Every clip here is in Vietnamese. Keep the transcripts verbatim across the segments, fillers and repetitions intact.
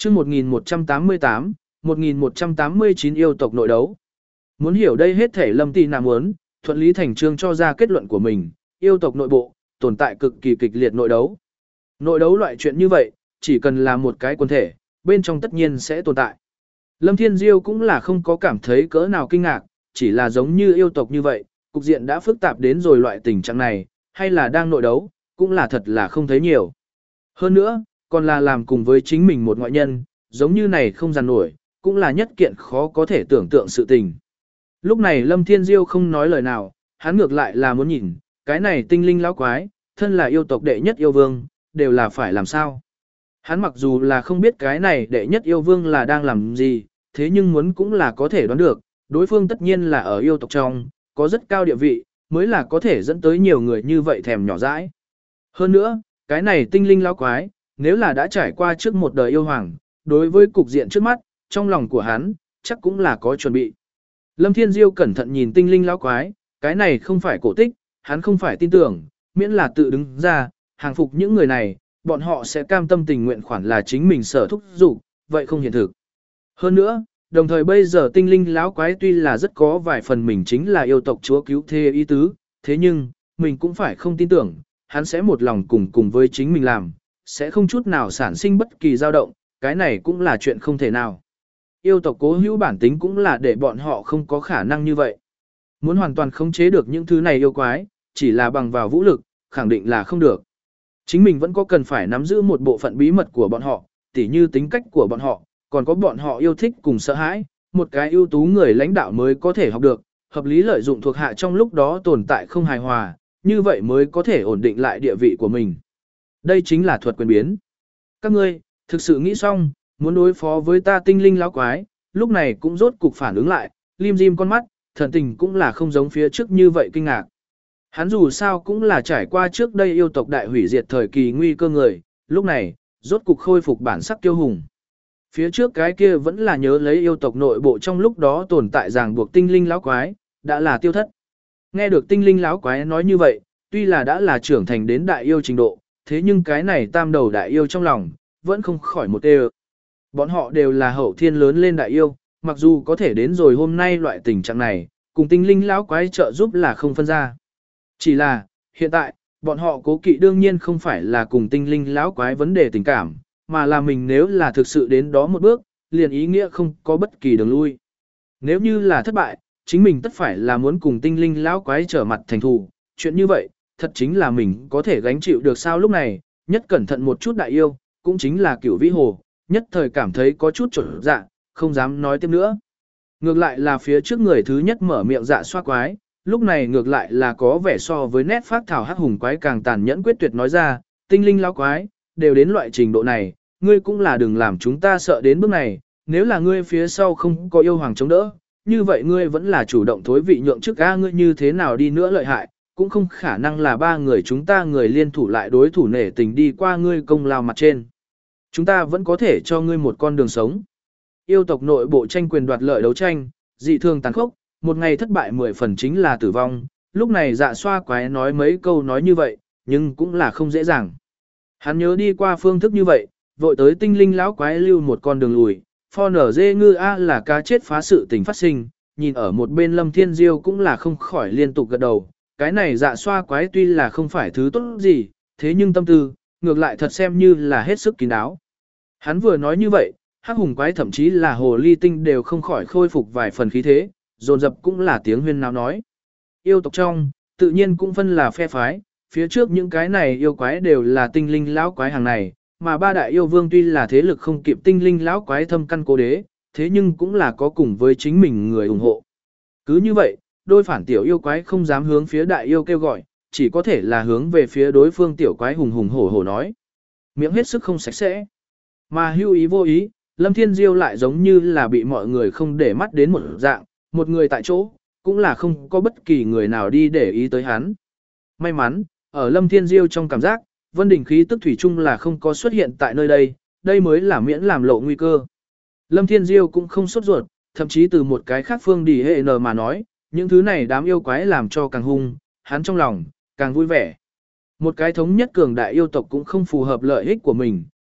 chương một nghìn một trăm tám mươi tám, một nghìn một trăm tám mươi chín yêu tộc nội đấu. Muốn hiểu đây hết thể Lâm Tì Nạ muốn, thuận lý thành trương cho ra kết luận của mình, yêu tộc nội bộ, tồn tại cực kỳ kịch liệt nội đấu. Nội đấu loại chuyện như vậy, chỉ cần là một cái quần thể, bên trong tất nhiên sẽ tồn tại. Lâm Thiên Diêu cũng là không có cảm thấy cỡ nào kinh ngạc, chỉ là giống như yêu tộc như vậy, cục diện đã phức tạp đến rồi loại tình trạng này, hay là đang nội đấu, cũng là thật là không thấy nhiều. Hơn nữa, còn là làm cùng với chính mình một ngoại nhân, giống như này không giàn nổi, cũng là nhất kiện khó có thể tưởng tượng sự tình. Lúc này Lâm Thiên Diêu không nói lời nào, hắn ngược lại là muốn nhìn, cái này tinh linh lão quái, thân là yêu tộc đệ nhất yêu vương, đều là phải làm sao. Hắn mặc dù là không biết cái này đệ nhất yêu vương là đang làm gì, thế nhưng muốn cũng là có thể đoán được, đối phương tất nhiên là ở yêu tộc trong, có rất cao địa vị, mới là có thể dẫn tới nhiều người như vậy thèm nhỏ dãi. Hơn nữa, cái này tinh linh lão quái, nếu là đã trải qua trước một đời yêu hoàng, đối với cục diện trước mắt, trong lòng của hắn, chắc cũng là có chuẩn bị. Lâm Thiên Diêu cẩn thận nhìn tinh linh lão quái, cái này không phải cổ tích, hắn không phải tin tưởng, miễn là tự đứng ra, hàng phục những người này, bọn họ sẽ cam tâm tình nguyện khoản là chính mình sở thúc dục, vậy không hiện thực. Hơn nữa, đồng thời bây giờ tinh linh lão quái tuy là rất có vài phần mình chính là yêu tộc chúa cứu thế ý tứ, thế nhưng, mình cũng phải không tin tưởng, hắn sẽ một lòng cùng cùng với chính mình làm, sẽ không chút nào sản sinh bất kỳ dao động, cái này cũng là chuyện không thể nào. Yêu tộc cố hữu bản tính cũng là để bọn họ không có khả năng như vậy. Muốn hoàn toàn khống chế được những thứ này yêu quái, chỉ là bằng vào vũ lực, khẳng định là không được. Chính mình vẫn có cần phải nắm giữ một bộ phận bí mật của bọn họ, tỉ như tính cách của bọn họ, còn có bọn họ yêu thích cùng sợ hãi, một cái ưu tú người lãnh đạo mới có thể học được, hợp lý lợi dụng thuộc hạ trong lúc đó tồn tại không hài hòa, như vậy mới có thể ổn định lại địa vị của mình. Đây chính là thuật quyền biến. Các ngươi, thực sự nghĩ xong, muốn đối phó với ta tinh linh lão quái, lúc này cũng rốt cục phản ứng lại, lim dim con mắt, thần tình cũng là không giống phía trước như vậy kinh ngạc. Hắn dù sao cũng là trải qua trước đây yêu tộc đại hủy diệt thời kỳ nguy cơ người, lúc này, rốt cục khôi phục bản sắc kiêu hùng. Phía trước cái kia vẫn là nhớ lấy yêu tộc nội bộ trong lúc đó tồn tại ràng buộc tinh linh lão quái, đã là tiêu thất. Nghe được tinh linh lão quái nói như vậy, tuy là đã là trưởng thành đến đại yêu trình độ, thế nhưng cái này tam đầu đại yêu trong lòng, vẫn không khỏi một tê. Bọn họ đều là hậu thiên lớn lên đại yêu, mặc dù có thể đến rồi hôm nay loại tình trạng này, cùng tinh linh lão quái trợ giúp là không phân ra. Chỉ là, hiện tại, bọn họ cố kỵ đương nhiên không phải là cùng tinh linh lão quái vấn đề tình cảm, mà là mình nếu là thực sự đến đó một bước, liền ý nghĩa không có bất kỳ đường lui. Nếu như là thất bại, chính mình tất phải là muốn cùng tinh linh lão quái trở mặt thành thù, chuyện như vậy, thật chính là mình có thể gánh chịu được sao lúc này, nhất cẩn thận một chút đại yêu, cũng chính là Cửu Vĩ Hồ, nhất thời cảm thấy có chút trở dạ, không dám nói tiếp nữa. Ngược lại là phía trước người thứ nhất mở miệng dạ xoa quái, lúc này ngược lại là có vẻ so với nét phát thảo hắc hùng quái càng tàn nhẫn quyết tuyệt nói ra, tinh linh lão quái, đều đến loại trình độ này, ngươi cũng là đừng làm chúng ta sợ đến bước này, nếu là ngươi phía sau không có yêu hoàng chống đỡ, như vậy ngươi vẫn là chủ động thối vị nhượng trước a ngươi như thế nào đi nữa lợi hại, cũng không khả năng là ba người chúng ta người liên thủ lại đối thủ nể tình đi qua ngươi công lao mặt trên. Chúng ta vẫn có thể cho ngươi một con đường sống. Yêu tộc nội bộ tranh quyền đoạt lợi đấu tranh, dị thường tàn khốc, một ngày thất bại mười phần chính là tử vong, lúc này dạ xoa quái nói mấy câu nói như vậy, nhưng cũng là không dễ dàng. Hắn nhớ đi qua phương thức như vậy, vội tới tinh linh lão quái lưu một con đường lùi, pho nở dê ngư a là cá chết phá sự tình phát sinh, nhìn ở một bên Lâm Thiên Diêu cũng là không khỏi liên tục gật đầu, cái này dạ xoa quái tuy là không phải thứ tốt gì, thế nhưng tâm tư, ngược lại thật xem như là hết sức kín đáo. Hắn vừa nói như vậy, hắc hùng quái thậm chí là hồ ly tinh đều không khỏi khôi phục vài phần khí thế, dồn dập cũng là tiếng huyên náo nói. Yêu tộc trong, tự nhiên cũng phân là phe phái, phía trước những cái này yêu quái đều là tinh linh lão quái hàng này, mà ba đại yêu vương tuy là thế lực không kịp tinh linh lão quái thâm căn cố đế, thế nhưng cũng là có cùng với chính mình người ủng hộ. Cứ như vậy, đôi phản tiểu yêu quái không dám hướng phía đại yêu kêu gọi, chỉ có thể là hướng về phía đối phương tiểu quái hùng hùng hổ hổ nói. Miệng hết sức không sạch sẽ. Mà hưu ý vô ý, Lâm Thiên Diêu lại giống như là bị mọi người không để mắt đến một dạng, một người tại chỗ, cũng là không có bất kỳ người nào đi để ý tới hắn. May mắn, ở Lâm Thiên Diêu trong cảm giác, Vân Đình khí tức thủy chung là không có xuất hiện tại nơi đây, đây mới là miễn làm lộ nguy cơ. Lâm Thiên Diêu cũng không sốt ruột, thậm chí từ một cái khác phương đi hệ nờ mà nói, những thứ này đám yêu quái làm cho càng hung, hắn trong lòng, càng vui vẻ. Một cái thống nhất cường đại yêu tộc cũng không phù hợp lợi ích của mình,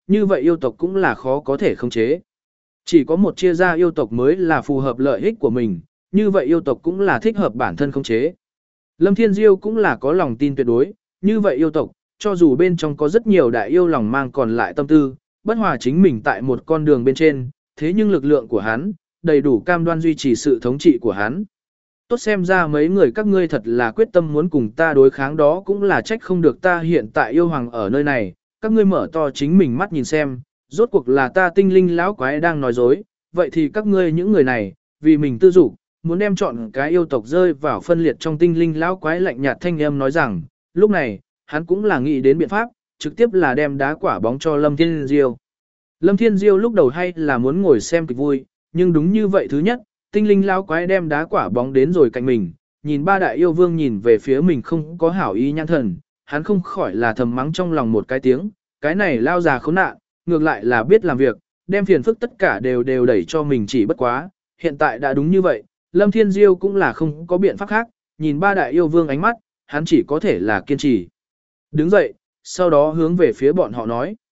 như vậy yêu tộc cũng là khó có thể khống chế. Chỉ có một chia ra yêu tộc mới là phù hợp lợi ích của mình, như vậy yêu tộc cũng là thích hợp bản thân khống chế. Lâm Thiên Diêu cũng là có lòng tin tuyệt đối, như vậy yêu tộc, cho dù bên trong có rất nhiều đại yêu lòng mang còn lại tâm tư, bất hòa chính mình tại một con đường bên trên, thế nhưng lực lượng của hắn, đầy đủ cam đoan duy trì sự thống trị của hắn. Tốt xem ra mấy người các ngươi thật là quyết tâm muốn cùng ta đối kháng, đó cũng là trách không được ta hiện tại yêu hoàng ở nơi này, các ngươi mở to chính mình mắt nhìn xem, rốt cuộc là ta tinh linh lão quái đang nói dối, vậy thì các ngươi những người này, vì mình tư dục, muốn đem chọn cái yêu tộc rơi vào phân liệt trong tinh linh lão quái lạnh nhạt thanh âm nói rằng, lúc này, hắn cũng là nghĩ đến biện pháp, trực tiếp là đem đá quả bóng cho Lâm Thiên Diêu. Lâm Thiên Diêu lúc đầu hay là muốn ngồi xem kịch vui, nhưng đúng như vậy thứ nhất, tinh linh lão quái đem đá quả bóng đến rồi cạnh mình, nhìn ba đại yêu vương nhìn về phía mình không có hảo ý nhãn thần, hắn không khỏi là thầm mắng trong lòng một cái tiếng, cái này lao già khốn nạn, ngược lại là biết làm việc, đem phiền phức tất cả đều đều đẩy cho mình chỉ bất quá, hiện tại đã đúng như vậy, Lâm Thiên Diêu cũng là không có biện pháp khác, nhìn ba đại yêu vương ánh mắt, hắn chỉ có thể là kiên trì. Đứng dậy, sau đó hướng về phía bọn họ nói.